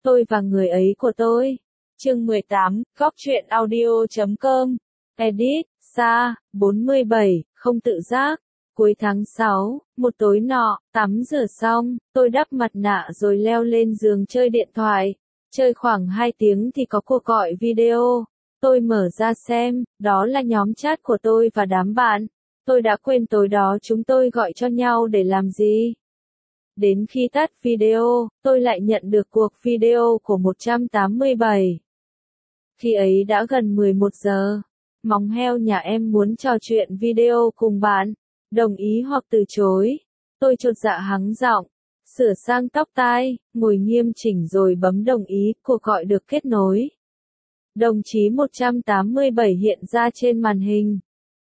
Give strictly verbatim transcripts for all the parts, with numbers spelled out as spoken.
Tôi và người ấy của tôi. Chương mười tám, góc truyện audio chấm com. Edit, Sa, bốn mươi bảy, không tự giác. Cuối tháng sáu, một tối nọ, tắm rửa xong, tôi đắp mặt nạ rồi leo lên giường chơi điện thoại. Chơi khoảng hai tiếng thì có cuộc gọi video. Tôi mở ra xem, đó là nhóm chat của tôi và đám bạn. Tôi đã quên tối đó chúng tôi gọi cho nhau để làm gì. Đến khi tắt video, tôi lại nhận được cuộc video của một trăm tám mươi bảy. Khi ấy đã gần mười một giờ. Móng heo nhà em muốn trò chuyện video cùng bạn. Đồng ý hoặc từ chối. Tôi chột dạ hắng giọng. Sửa sang tóc tai, ngồi nghiêm chỉnh rồi bấm đồng ý, cuộc gọi được kết nối. Đồng chí một trăm tám mươi bảy hiện ra trên màn hình.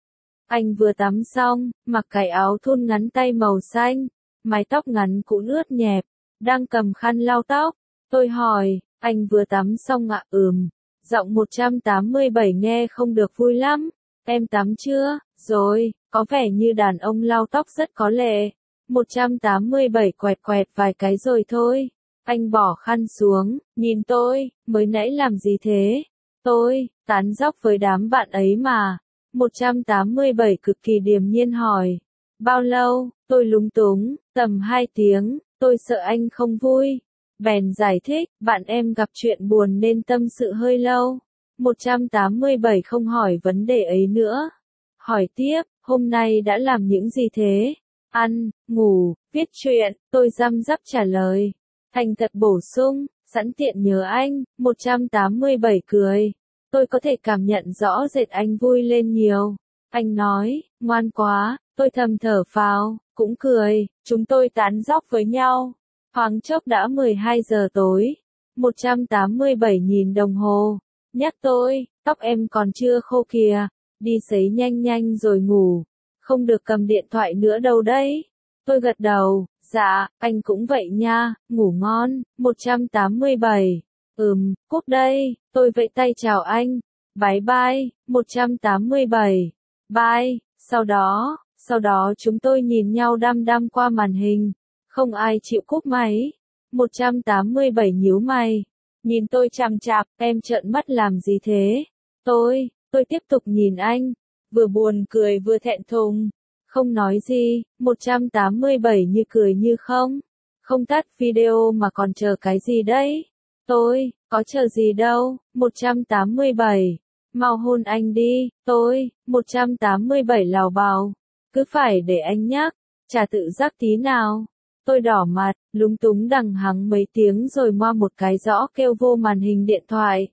Anh vừa tắm xong, mặc cái áo thun ngắn tay màu xanh, mái tóc ngắn cũng ướt nhẹp, đang cầm khăn lau tóc. Tôi hỏi, anh vừa tắm xong ạ? Ừm. Giọng một trăm tám mươi bảy nghe không được vui lắm. Em tắm chưa? Rồi, có vẻ như đàn ông lau tóc rất có lệ. một trăm tám mươi bảy quẹt quẹt vài cái rồi thôi. Anh bỏ khăn xuống, nhìn tôi, mới nãy làm gì thế? Tôi, tán dóc với đám bạn ấy mà. một trăm tám mươi bảy cực kỳ điềm nhiên hỏi. Bao lâu? Tôi lúng túng, tầm hai tiếng, tôi sợ anh không vui. Bèn giải thích, bạn em gặp chuyện buồn nên tâm sự hơi lâu. một trăm tám mươi bảy không hỏi vấn đề ấy nữa. Hỏi tiếp, hôm nay đã làm những gì thế? Ăn, ngủ, viết truyện, tôi răm rắp trả lời. Thành thật bổ sung, sẵn tiện nhớ anh, một trăm tám mươi bảy cười. Tôi có thể cảm nhận rõ rệt anh vui lên nhiều. Anh nói, ngoan quá, tôi thầm thở phào, cũng cười, chúng tôi tán dóc với nhau. Thoáng chốc đã mười hai giờ tối. một trăm tám mươi bảy nhìn đồng hồ, nhắc tôi, tóc em còn chưa khô kìa, đi sấy nhanh nhanh rồi ngủ. Không được cầm điện thoại nữa đâu đấy. Tôi gật đầu, dạ, anh cũng vậy nha, ngủ ngon. một trăm tám mươi bảy. Ừm, cúp đây, tôi vẫy tay chào anh. Bye bye, một trăm tám mươi bảy. Bye, sau đó, sau đó chúng tôi nhìn nhau đăm đăm qua màn hình. Không ai chịu cúp máy. một trăm tám mươi bảy nhíu mày. Nhìn tôi chằm chằm, em trợn mắt làm gì thế? Tôi, tôi tiếp tục nhìn anh. Vừa buồn cười vừa thẹn thùng. Không nói gì, một trăm tám mươi bảy như cười như không. Không tắt video mà còn chờ cái gì đấy? Tôi, có chờ gì đâu, một trăm tám mươi bảy. Mau hôn anh đi, tôi, một trăm tám mươi bảy lào bào. Cứ phải để anh nhắc, chả tự giác tí nào. Tôi đỏ mặt, lúng túng đằng hắng mấy tiếng rồi moa một cái rõ kêu vô màn hình điện thoại.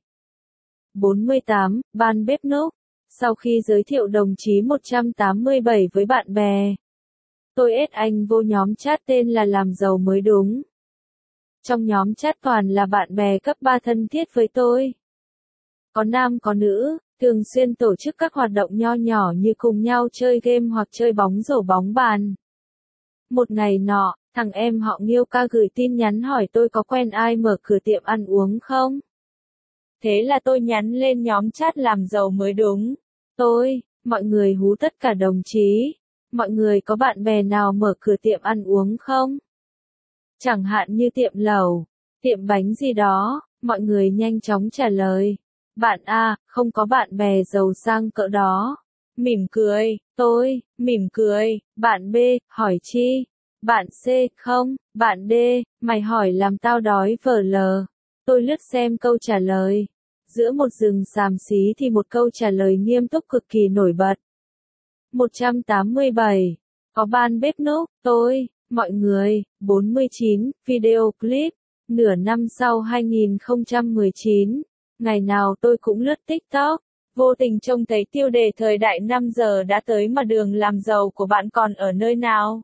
bốn mươi tám, ban bếp núc. Sau khi giới thiệu đồng chí một trăm tám mươi bảy với bạn bè, tôi ết anh vô nhóm chat tên là làm giàu mới đúng. Trong nhóm chat toàn là bạn bè cấp ba thân thiết với tôi. Có nam có nữ, thường xuyên tổ chức các hoạt động nho nhỏ như cùng nhau chơi game hoặc chơi bóng rổ bóng bàn. Một ngày nọ, thằng em họ Nghiêu ca gửi tin nhắn hỏi tôi có quen ai mở cửa tiệm ăn uống không? Thế là tôi nhắn lên nhóm chat làm giàu mới đúng. Tôi, mọi người hú tất cả đồng chí. Mọi người có bạn bè nào mở cửa tiệm ăn uống không? Chẳng hạn như tiệm lẩu, tiệm bánh gì đó, mọi người nhanh chóng trả lời. Bạn A, không có bạn bè giàu sang cỡ đó. Mỉm cười, tôi, mỉm cười. Bạn B, hỏi chi? Bạn C, không. Bạn D, mày hỏi làm tao đói vờ lờ. Tôi lướt xem câu trả lời. Giữa một rừng xàm xí thì một câu trả lời nghiêm túc cực kỳ nổi bật. một trăm tám mươi bảy. Có ban bếp núc, tôi, mọi người, bốn mươi chín, video clip. Nửa năm sau hai nghìn không trăm mười chín, ngày nào tôi cũng lướt TikTok, vô tình trông thấy tiêu đề thời đại năm giờ đã tới mà đường làm giàu của bạn còn ở nơi nào.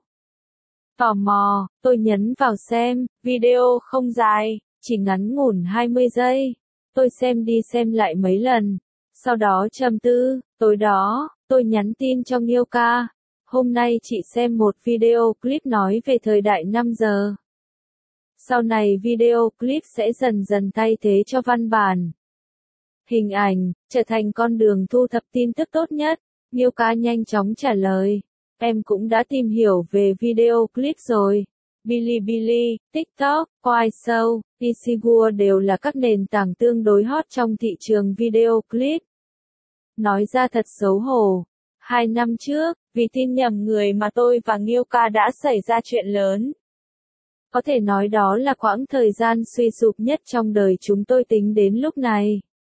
Tò mò, tôi nhấn vào xem, video không dài, chỉ ngắn ngủn hai mươi giây. Tôi xem đi xem lại mấy lần. Sau đó trầm tư, tối đó, tôi nhắn tin cho Nghiêu ca. Hôm nay chị xem một video clip nói về thời đại năm giờ. Sau này video clip sẽ dần dần thay thế cho văn bản. Hình ảnh, trở thành con đường thu thập tin tức tốt nhất. Nghiêu ca nhanh chóng trả lời. Em cũng đã tìm hiểu về video clip rồi. Bilibili, TikTok, Kuaishou, Ishigo đều là các nền tảng tương đối hot trong thị trường video clip. Nói ra thật xấu hổ. Hai năm trước, vì tin nhầm người mà tôi và Nghiêu ca đã xảy ra chuyện lớn. Có thể nói đó là quãng thời gian suy sụp nhất trong đời chúng tôi tính đến lúc này.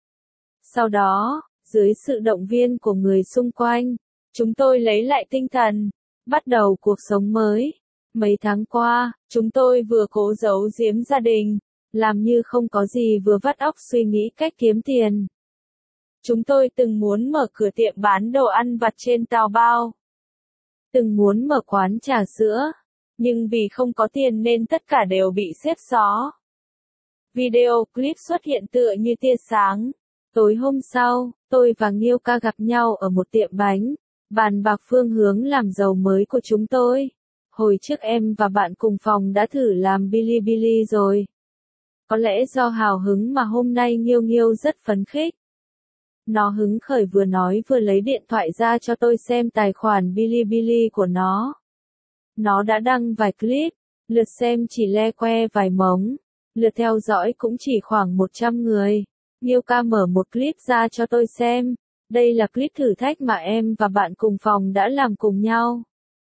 Sau đó, dưới sự động viên của người xung quanh, chúng tôi lấy lại tinh thần, bắt đầu cuộc sống mới. Mấy tháng qua, chúng tôi vừa cố giấu giếm gia đình, làm như không có gì vừa vắt óc suy nghĩ cách kiếm tiền. Chúng tôi từng muốn mở cửa tiệm bán đồ ăn vặt trên Taobao. Từng muốn mở quán trà sữa, nhưng vì không có tiền nên tất cả đều bị xếp xó. Video clip xuất hiện tựa như tia sáng. Tối hôm sau, tôi và Nghiêu ca gặp nhau ở một tiệm bánh, bàn bạc phương hướng làm giàu mới của chúng tôi. Hồi trước em và bạn cùng phòng đã thử làm Bilibili rồi. Có lẽ do hào hứng mà hôm nay Nghiêu Nghiêu rất phấn khích. Nó hứng khởi vừa nói vừa lấy điện thoại ra cho tôi xem tài khoản Bilibili của nó. Nó đã đăng vài clip, lượt xem chỉ le que vài mống, lượt theo dõi cũng chỉ khoảng một trăm người. Nghiêu ca mở một clip ra cho tôi xem. Đây là clip thử thách mà em và bạn cùng phòng đã làm cùng nhau.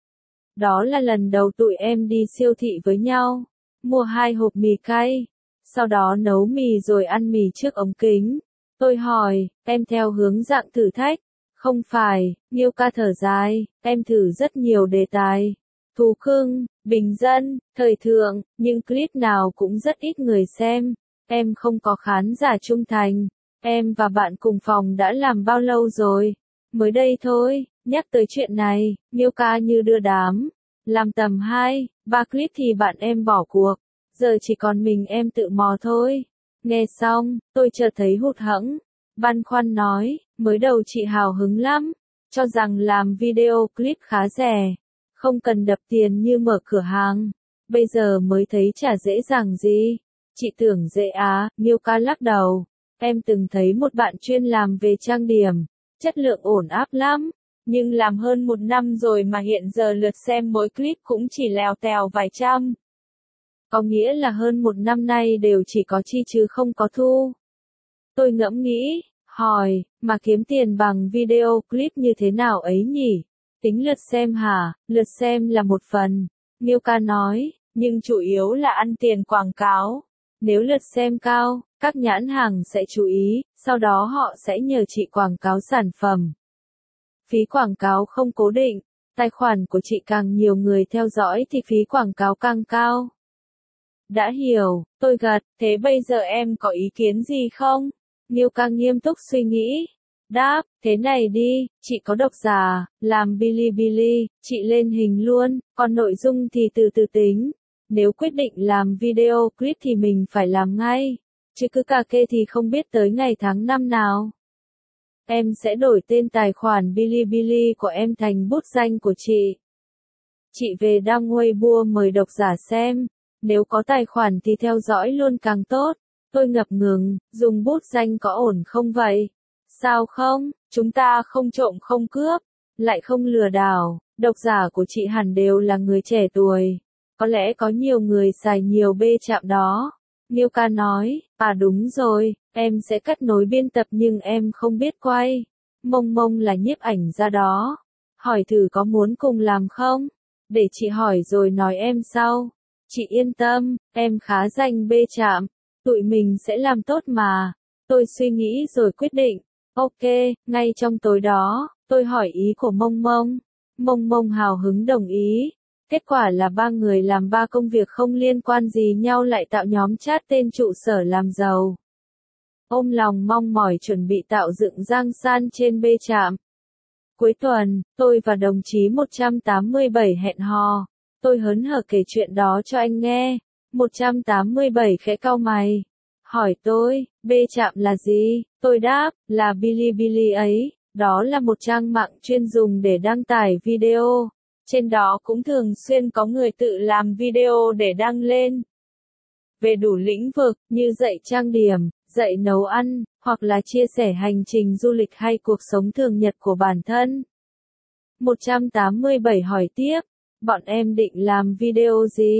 Đó là lần đầu tụi em đi siêu thị với nhau, mua hai hộp mì cay, sau đó nấu mì rồi ăn mì trước ống kính. Tôi hỏi, em theo hướng dạng thử thách? Không phải, Nghiêu ca thở dài, em thử rất nhiều đề tài. Thú cưng, bình dân, thời thượng, nhưng clip nào cũng rất ít người xem. Em không có khán giả trung thành. Em và bạn cùng phòng đã làm bao lâu rồi? Mới đây thôi. Nhắc tới chuyện này, Nghiêu ca như đưa đám. Làm tầm hai, ba clip thì bạn em bỏ cuộc. Giờ chỉ còn mình em tự mò thôi. Nghe xong, tôi chợt thấy hụt hẫng. Băn khoăn nói, mới đầu chị hào hứng lắm. Cho rằng làm video clip khá rẻ. Không cần đập tiền như mở cửa hàng. Bây giờ mới thấy chả dễ dàng gì. Chị tưởng dễ á, Nghiêu ca lắc đầu. Em từng thấy một bạn chuyên làm về trang điểm. Chất lượng ổn áp lắm. Nhưng làm hơn một năm rồi mà hiện giờ lượt xem mỗi clip cũng chỉ lèo tèo vài trăm. Có nghĩa là hơn một năm nay đều chỉ có chi chứ không có thu. Tôi ngẫm nghĩ, hỏi, mà kiếm tiền bằng video clip như thế nào ấy nhỉ? Tính lượt xem hả? Lượt xem là một phần. Nghiêu ca nói, nhưng chủ yếu là ăn tiền quảng cáo. Nếu lượt xem cao, các nhãn hàng sẽ chú ý, sau đó họ sẽ nhờ chị quảng cáo sản phẩm. Phí quảng cáo không cố định, tài khoản của chị càng nhiều người theo dõi thì phí quảng cáo càng cao. Đã hiểu, tôi gật, thế bây giờ em có ý kiến gì không? Nghiêu ca nghiêm túc suy nghĩ. Đáp, thế này đi, chị có độc giả, làm Bilibili, chị lên hình luôn, còn nội dung thì từ từ tính. Nếu quyết định làm video clip thì mình phải làm ngay, chứ cứ cà kê thì không biết tới ngày tháng năm nào. Em sẽ đổi tên tài khoản Bilibili của em thành bút danh của chị. Chị về đăng Weibo mời độc giả xem, nếu có tài khoản thì theo dõi luôn càng tốt. Tôi ngập ngừng, dùng bút danh có ổn không vậy? Sao không, chúng ta không trộm không cướp, lại không lừa đảo, độc giả của chị hẳn đều là người trẻ tuổi. Có lẽ có nhiều người xài nhiều bê chạm đó. Nghiêu ca nói, à đúng rồi, em sẽ cắt nối biên tập nhưng em không biết quay. Mông Mông là nhiếp ảnh ra đó. Hỏi thử có muốn cùng làm không? Để chị hỏi rồi nói em sau. Chị yên tâm, em khá rành bê chạm. Tụi mình sẽ làm tốt mà. Tôi suy nghĩ rồi quyết định. Ok, ngay trong tối đó, tôi hỏi ý của Mông Mông. Mông Mông hào hứng đồng ý. Kết quả là ba người làm ba công việc không liên quan gì nhau lại tạo nhóm chat tên trụ sở làm giàu. Ôm lòng mong mỏi chuẩn bị tạo dựng giang san trên bê chạm. Cuối tuần, tôi và đồng chí một trăm tám mươi bảy hẹn hò. Tôi hớn hở kể chuyện đó cho anh nghe. một trăm tám mươi bảy khẽ cau mày. Hỏi tôi, bê chạm là gì? Tôi đáp, là Bilibili ấy. Đó là một trang mạng chuyên dùng để đăng tải video. Trên đó cũng thường xuyên có người tự làm video để đăng lên. Về đủ lĩnh vực, như dạy trang điểm, dạy nấu ăn, hoặc là chia sẻ hành trình du lịch hay cuộc sống thường nhật của bản thân. một trăm tám mươi bảy hỏi tiếp, bọn em định làm video gì?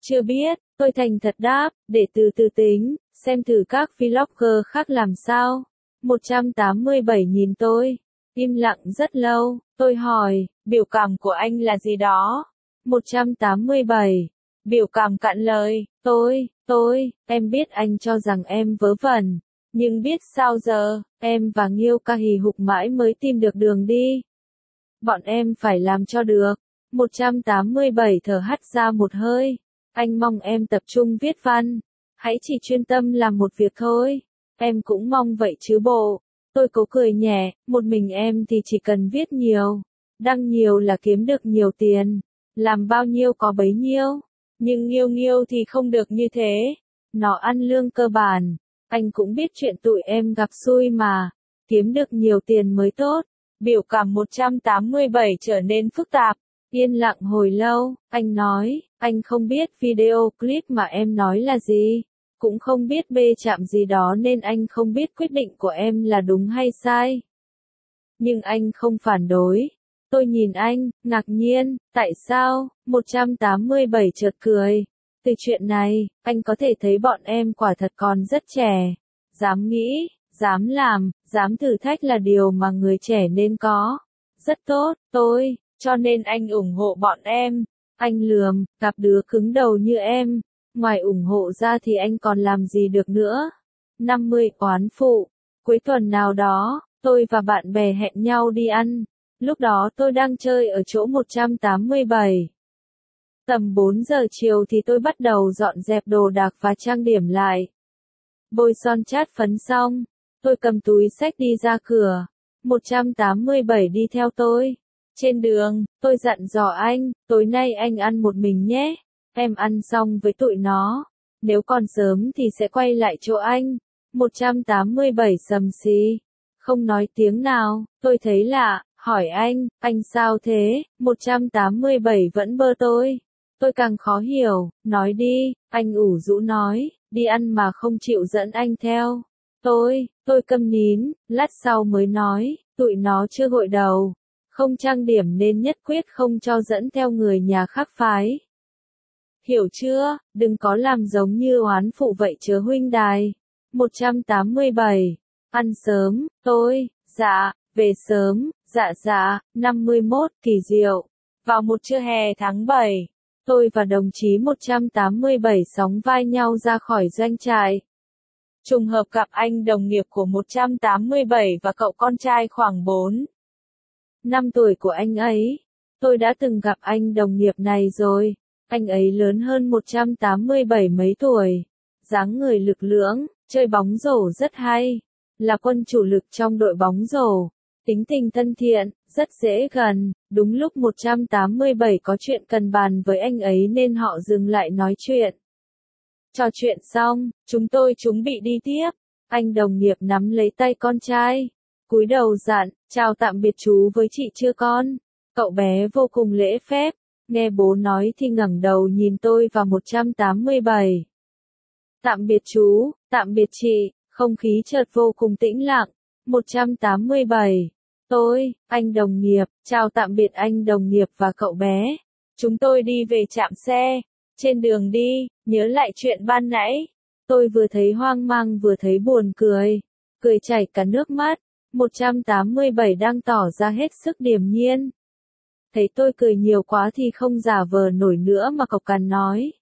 Chưa biết, tôi thành thật đáp, để từ từ tính, xem thử các vlogger khác làm sao. một trăm tám mươi bảy nhìn tôi, im lặng rất lâu, tôi hỏi, biểu cảm của anh là gì đó? một trăm tám mươi bảy, biểu cảm cạn lời, tôi, tôi, em biết anh cho rằng em vớ vẩn, nhưng biết sao giờ, em và Nghiêu ca hì hục mãi mới tìm được đường đi. Bọn em phải làm cho được. một trăm tám mươi bảy thở hắt ra một hơi. Anh mong em tập trung viết văn. Hãy chỉ chuyên tâm làm một việc thôi. Em cũng mong vậy chứ bộ. Tôi cố cười nhẹ, một mình em thì chỉ cần viết nhiều. Đăng nhiều là kiếm được nhiều tiền. Làm bao nhiêu có bấy nhiêu. Nhưng Nghiêu Nghiêu thì không được như thế. Nó ăn lương cơ bản. Anh cũng biết chuyện tụi em gặp xui mà. Kiếm được nhiều tiền mới tốt. Biểu cảm một trăm tám mươi bảy trở nên phức tạp. Yên lặng hồi lâu, anh nói, anh không biết video clip mà em nói là gì. Cũng không biết bê chạm gì đó nên anh không biết quyết định của em là đúng hay sai. Nhưng anh không phản đối. Tôi nhìn anh, ngạc nhiên, tại sao? một trăm tám mươi bảy chợt cười. Từ chuyện này, anh có thể thấy bọn em quả thật còn rất trẻ. Dám nghĩ, dám làm, dám thử thách là điều mà người trẻ nên có. Rất tốt, tôi, cho nên anh ủng hộ bọn em. Anh lườm, gặp đứa cứng đầu như em. Ngoài ủng hộ ra thì anh còn làm gì được nữa. năm mươi oán phụ. Cuối tuần nào đó, tôi và bạn bè hẹn nhau đi ăn. Lúc đó tôi đang chơi ở chỗ một trăm tám mươi bảy. Tầm bốn giờ chiều thì tôi bắt đầu dọn dẹp đồ đạc và trang điểm lại. Bôi son chát phấn xong, tôi cầm túi xách đi ra cửa. một trăm tám mươi bảy đi theo tôi. Trên đường, tôi dặn dò anh, tối nay anh ăn một mình nhé. Em ăn xong với tụi nó. Nếu còn sớm thì sẽ quay lại chỗ anh. một trăm tám mươi bảy sầm xì. Không nói tiếng nào, tôi thấy lạ, hỏi anh, anh sao thế? một trăm tám mươi bảy vẫn bơ tôi. Tôi càng khó hiểu, nói đi, anh ủ rũ nói, đi ăn mà không chịu dẫn anh theo. Tôi, tôi câm nín, lát sau mới nói, tụi nó chưa gội đầu. Không trang điểm nên nhất quyết không cho dẫn theo người nhà khác phái. Hiểu chưa, đừng có làm giống như oán phụ vậy chớ huynh đài. một trăm tám mươi bảy. Ăn sớm, tôi, dạ, về sớm, dạ dạ, năm mươi mốt, kỳ diệu. Vào một trưa hè tháng bảy, tôi và đồng chí một trăm tám mươi bảy sóng vai nhau ra khỏi doanh trại. Trùng hợp gặp anh đồng nghiệp của một trăm tám mươi bảy và cậu con trai khoảng bốn năm tuổi của anh ấy. Tôi đã từng gặp anh đồng nghiệp này rồi. Anh ấy lớn hơn một trăm tám mươi bảy mấy tuổi. Dáng người lực lưỡng, chơi bóng rổ rất hay. Là quân chủ lực trong đội bóng rổ. Tính tình thân thiện, rất dễ gần. Đúng lúc một trăm tám mươi bảy có chuyện cần bàn với anh ấy nên họ dừng lại nói chuyện. Trò chuyện xong, chúng tôi chuẩn bị đi tiếp. Anh đồng nghiệp nắm lấy tay con trai. Cúi đầu dặn, chào tạm biệt chú với chị chưa con. Cậu bé vô cùng lễ phép. Nghe bố nói thì ngẩng đầu nhìn tôi và một trăm tám mươi bảy. Tạm biệt chú, tạm biệt chị, không khí chợt vô cùng tĩnh lặng. một trăm tám mươi bảy. Tôi, anh đồng nghiệp, chào tạm biệt anh đồng nghiệp và cậu bé. Chúng tôi đi về trạm xe. Trên đường đi, nhớ lại chuyện ban nãy. Tôi vừa thấy hoang mang vừa thấy buồn cười. Cười chảy cả nước mắt. một trăm tám mươi bảy đang tỏ ra hết sức điềm nhiên. Thấy tôi cười nhiều quá thì không giả vờ nổi nữa mà cộc cằn nói.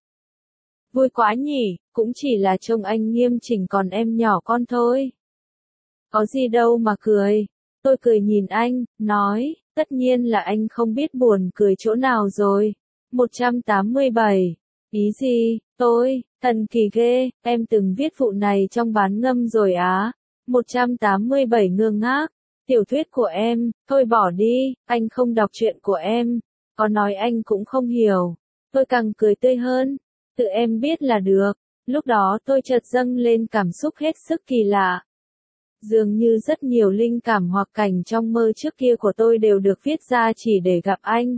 Vui quá nhỉ, cũng chỉ là trông anh nghiêm chỉnh còn em nhỏ con thôi. Có gì đâu mà cười. Tôi cười nhìn anh, nói, tất nhiên là anh không biết buồn cười chỗ nào rồi. một trăm tám mươi bảy. Ý gì, tôi, thần kỳ ghê, em từng viết vụ này trong bán ngâm rồi á. một trăm tám mươi bảy ngơ ngác. Tiểu thuyết của em, thôi bỏ đi, anh không đọc truyện của em. Có nói anh cũng không hiểu. Tôi càng cười tươi hơn. Tự em biết là được. Lúc đó tôi chợt dâng lên cảm xúc hết sức kỳ lạ. Dường như rất nhiều linh cảm hoặc cảnh trong mơ trước kia của tôi đều được viết ra chỉ để gặp anh.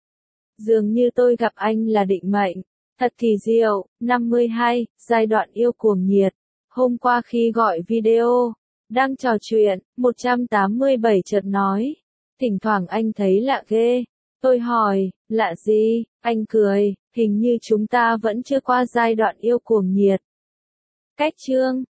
Dường như tôi gặp anh là định mệnh. Thật kỳ diệu. năm mươi hai, giai đoạn yêu cuồng nhiệt. Hôm qua khi gọi video, đang trò chuyện, một trăm tám mươi bảy chợt nói. Thỉnh thoảng anh thấy lạ ghê. Tôi hỏi, lạ gì? Anh cười, Hình như chúng ta vẫn chưa qua giai đoạn yêu cuồng nhiệt. Cách chương